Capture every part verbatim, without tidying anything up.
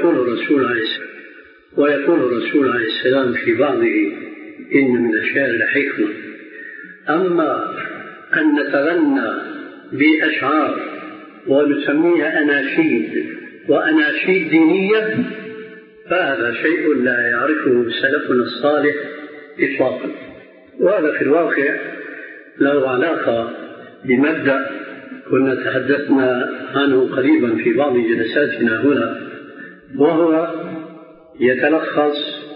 ويقول الرسول عليه السلام ويقول الرسول عليه السلام في بعضه: إن من الشعر لحكمة. أما أن نتغنى بأشعار ونسميها أناشيد وأناشيد دينية فهذا شيء لا يعرفه سلفنا الصالح إطلاقا. وهذا في الواقع له علاقة بمبدأ كنا تحدثنا عنه قريبا في بعض جلساتنا هنا، وهو يتلخص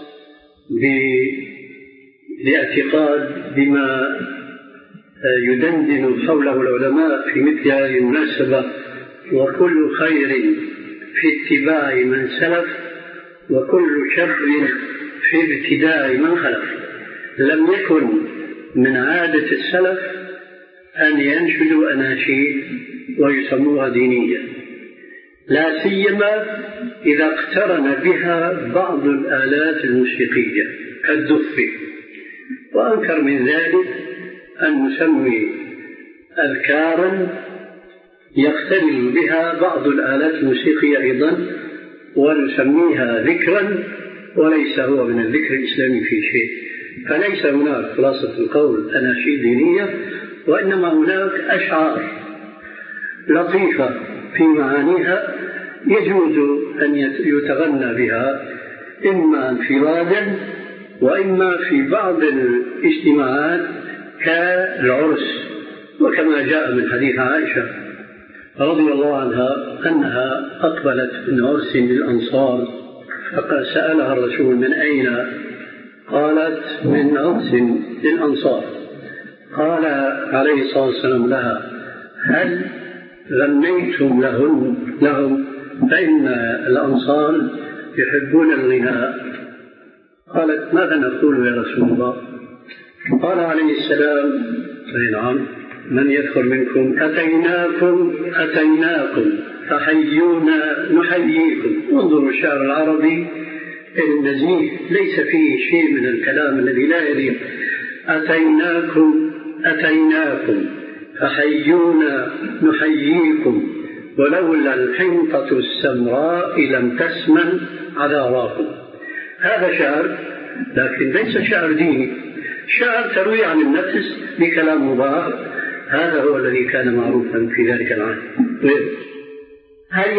بالاعتقاد بما يدندن حوله العلماء في مثل هذه المناسبة: وكل خير في اتباع من سلف وكل شر في ابتداع من خلف. لم يكن من عادة السلف أن ينشدوا أناشيد ويسموها دينية، لا سيما إذا اقترن بها بعض الآلات الموسيقية كالدف. وأنكر من ذلك أن نسمي أذكارا يقترن بها بعض الآلات الموسيقية أيضا ونسميها ذكرا، وليس هو من الذكر الإسلامي في شيء. فليس هناك خلاصة القول أناشيد دينية، وإنما هناك أشعار لطيفة في معانيها يجوز أن يتغنى بها إما انفرادا وإما في بعض الاجتماعات كالعرس. وكما جاء من حديث عائشة رضي الله عنها أنها أقبلت من عرس للأنصار فسألها الرسول: من أين؟ قالت: من عرس للأنصار. قال عليه الصلاة والسلام لها: هل غنيتم لهم, لهم فإن الأنصار يحبون الغناء؟ قالت: ماذا نقول يا رسول الله؟ قال عليه السلام: نعم، من يذكر منكم أتيناكم أتيناكم فحيونا نحييكم. انظروا الشعر العربي النزيه ليس فيه شيء من الكلام الذي لا يليق. أتيناكم أتيناكم فحيونا نحييكم ولولا الحنطة السمراء لم تسمن عذاراكم. هذا شعر، لكن ليس شعر ديني، شعر تروي عن النفس بكلام مبارك. هذا هو الذي كان معروفا في ذلك العهد.